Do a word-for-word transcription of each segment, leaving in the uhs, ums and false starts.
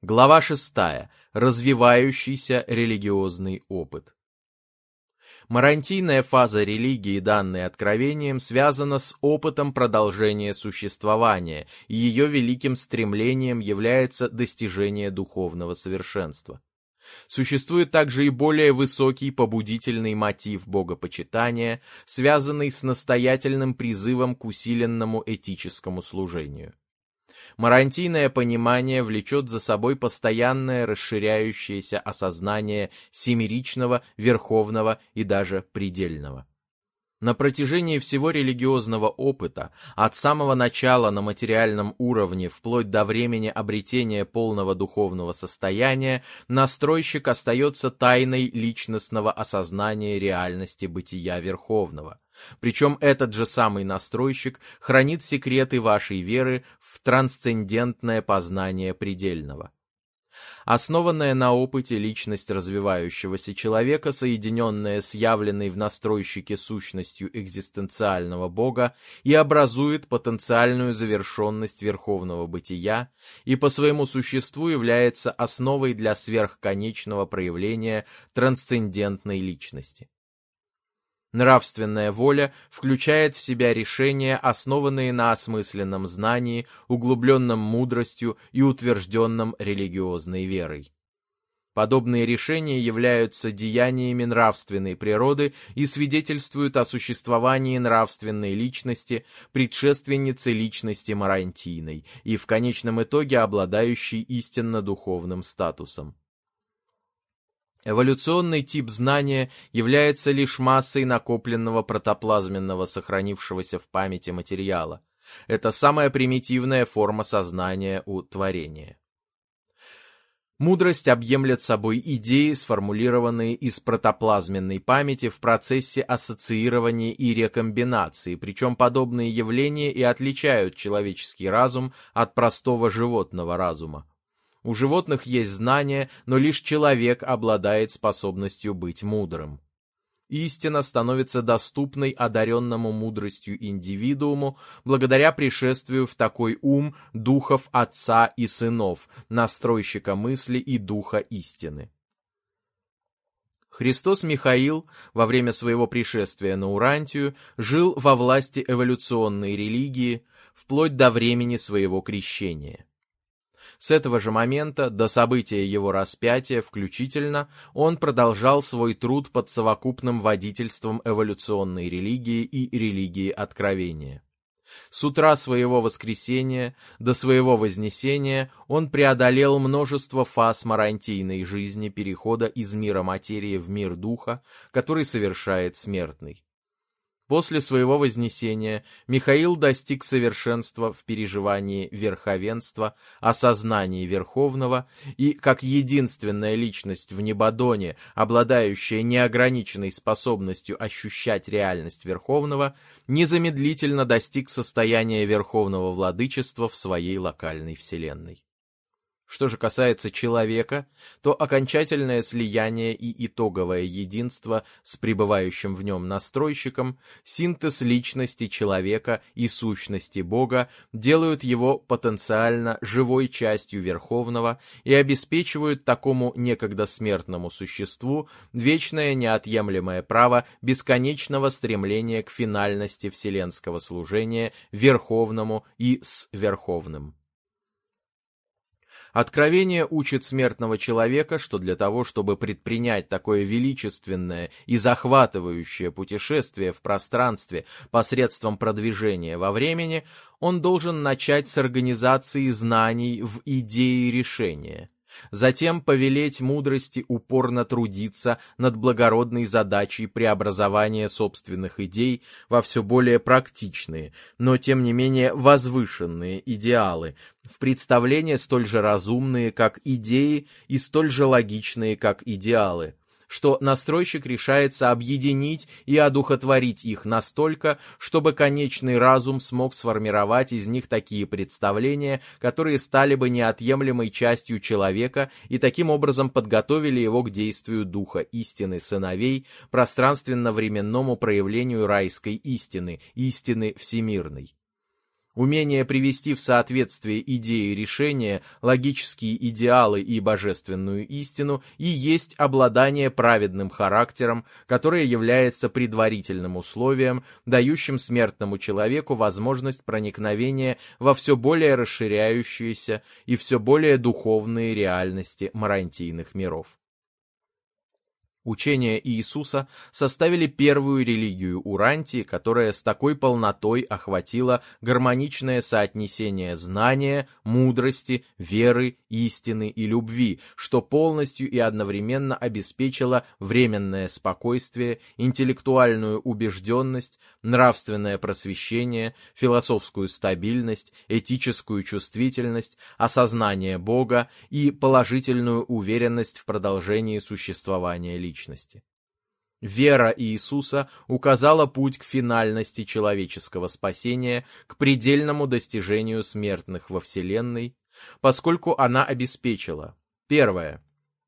Глава шестая. Развивающийся религиозный опыт. Марантийная фаза религии, данной откровением, связана с опытом продолжения существования, и ее великим стремлением является достижение духовного совершенства. Существует также и более высокий побудительный мотив богопочитания, связанный с настоятельным призывом к усиленному этическому служению. Марантийное понимание влечет за собой постоянное расширяющееся осознание семеричного, верховного и даже предельного. На протяжении всего религиозного опыта, от самого начала на материальном уровне вплоть до времени обретения полного духовного состояния, настройщик остается тайной личностного осознания реальности бытия Верховного. Причем этот же самый настройщик хранит секреты вашей веры в трансцендентное познание предельного. Основанная на опыте личность развивающегося человека, соединенная с явленной в настройщике сущностью экзистенциального Бога, и образует потенциальную завершенность верховного бытия и по своему существу является основой для сверхконечного проявления трансцендентной личности. Нравственная воля включает в себя решения, основанные на осмысленном знании, углубленном мудростью и утвержденном религиозной верой. Подобные решения являются деяниями нравственной природы и свидетельствуют о существовании нравственной личности, предшественницы личности марантийной и в конечном итоге обладающей истинно духовным статусом. Эволюционный тип знания является лишь массой накопленного протоплазменного сохранившегося в памяти материала. Это самая примитивная форма сознания у творения. Мудрость объемлет собой идеи, сформулированные из протоплазменной памяти в процессе ассоциирования и рекомбинации, причем подобные явления и отличают человеческий разум от простого животного разума. У животных есть знания, но лишь человек обладает способностью быть мудрым. Истина становится доступной одаренному мудростью индивидууму благодаря пришествию в такой ум духов Отца и Сынов, настройщика мысли и духа истины. Христос Михаил во время своего пришествия на Урантию жил во власти эволюционной религии вплоть до времени своего крещения. С этого же момента, до события его распятия включительно, он продолжал свой труд под совокупным водительством эволюционной религии и религии откровения. С утра своего воскресения до своего вознесения он преодолел множество фаз марантийной жизни перехода из мира материи в мир духа, который совершает смертный. После своего вознесения Михаил достиг совершенства в переживании верховенства, осознании Верховного и, как единственная личность в Небодоне, обладающая неограниченной способностью ощущать реальность Верховного, незамедлительно достиг состояния Верховного Владычества в своей локальной вселенной. Что же касается человека, то окончательное слияние и итоговое единство с пребывающим в нем настройщиком, синтез личности человека и сущности Бога делают его потенциально живой частью Верховного и обеспечивают такому некогда смертному существу вечное неотъемлемое право бесконечного стремления к финальности вселенского служения Верховному и с Верховным. Откровение учит смертного человека, что для того, чтобы предпринять такое величественное и захватывающее путешествие в пространстве посредством продвижения во времени, он должен начать с организации знаний в идее решения. Затем повелеть мудрости упорно трудиться над благородной задачей преобразования собственных идей во все более практичные, но тем не менее возвышенные идеалы, в представления столь же разумные, как идеи, и столь же логичные, как идеалы, что настройщик решается объединить и одухотворить их настолько, чтобы конечный разум смог сформировать из них такие представления, которые стали бы неотъемлемой частью человека и таким образом подготовили его к действию духа истины сыновей, пространственно-временному проявлению райской истины, истины всемирной. Умение привести в соответствие идеи решения, логические идеалы и божественную истину и есть обладание праведным характером, которое является предварительным условием, дающим смертному человеку возможность проникновения во все более расширяющиеся и все более духовные реальности марантийных миров. Учения Иисуса составили первую религию Урантии, которая с такой полнотой охватила гармоничное соотнесение знания, мудрости, веры, истины и любви, что полностью и одновременно обеспечило временное спокойствие, интеллектуальную убежденность, нравственное просвещение, философскую стабильность, этическую чувствительность, осознание Бога и положительную уверенность в продолжении существования личности. Личности. Вера Иисуса указала путь к финальности человеческого спасения, к предельному достижению смертных во Вселенной, поскольку она обеспечила: первое.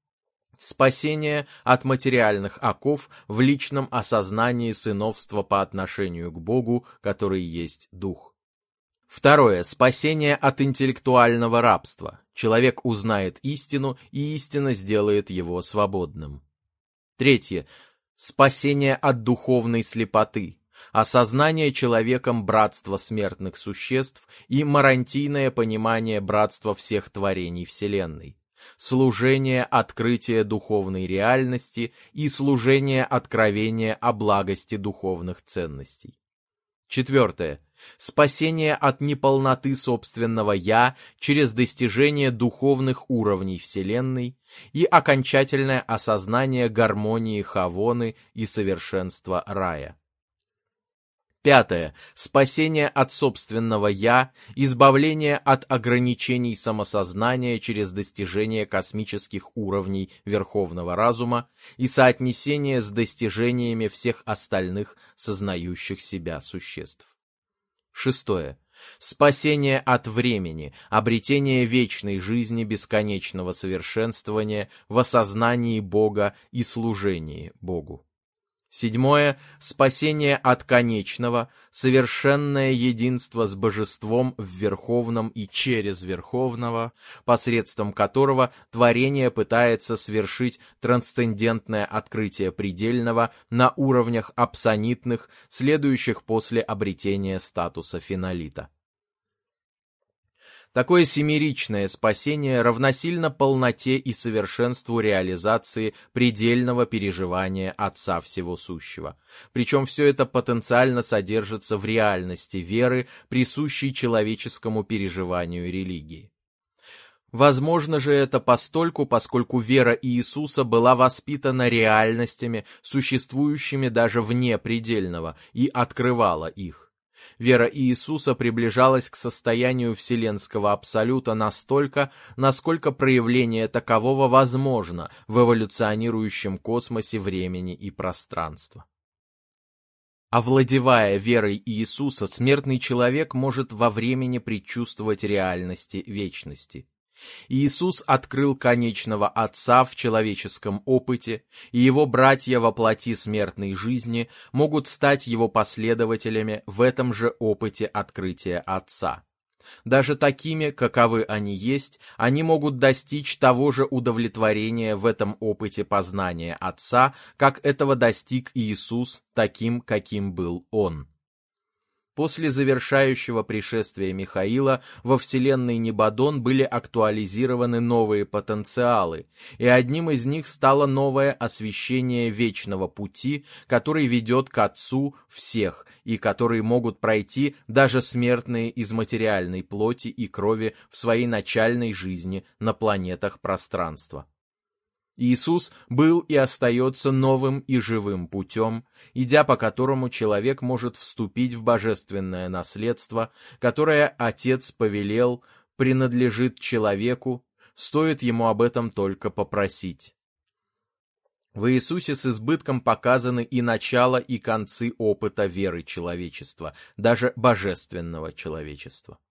Спасение от материальных оков в личном осознании сыновства по отношению к Богу, который есть Дух. Второе. Спасение от интеллектуального рабства. Человек узнает истину, и истина сделает его свободным. Третье. Спасение от духовной слепоты, осознание человеком братства смертных существ и марантийное понимание братства всех творений Вселенной, служение открытия духовной реальности и служение откровения о благости духовных ценностей. Четвертое. Спасение от неполноты собственного «я» через достижение духовных уровней Вселенной и окончательное осознание гармонии Хавоны и совершенства рая. Пятое. Спасение от собственного «я», избавление от ограничений самосознания через достижение космических уровней Верховного Разума и соотнесение с достижениями всех остальных сознающих себя существ. Шестое. Спасение от времени, обретение вечной жизни бесконечного совершенствования в осознании Бога и служении Богу. Седьмое. Спасение от конечного, совершенное единство с Божеством в Верховном и через Верховного, посредством которого творение пытается свершить трансцендентное открытие предельного на уровнях апсонитных, следующих после обретения статуса финолита. Такое семеричное спасение равносильно полноте и совершенству реализации предельного переживания Отца Всего Сущего. Причем все это потенциально содержится в реальности веры, присущей человеческому переживанию религии. Возможно же это постольку, поскольку вера Иисуса была воспитана реальностями, существующими даже вне предельного, и открывала их. Вера Иисуса приближалась к состоянию вселенского абсолюта настолько, насколько проявление такового возможно в эволюционирующем космосе времени и пространства. Овладевая верой Иисуса, смертный человек может во времени предчувствовать реальности вечности. Иисус открыл конечного Отца в человеческом опыте, и его братья во плоти смертной жизни могут стать его последователями в этом же опыте открытия Отца. Даже такими, каковы они есть, они могут достичь того же удовлетворения в этом опыте познания Отца, как этого достиг Иисус, таким, каким был Он. После завершающего пришествия Михаила во вселенной Небадон были актуализированы новые потенциалы, и одним из них стало новое освещение вечного пути, который ведет к Отцу всех, и который могут пройти даже смертные из материальной плоти и крови в своей начальной жизни на планетах пространства. Иисус был и остается новым и живым путем, идя по которому человек может вступить в божественное наследство, которое Отец повелел, принадлежит человеку, стоит ему об этом только попросить. В Иисусе с избытком показаны и начало, и концы опыта веры человечества, даже божественного человечества.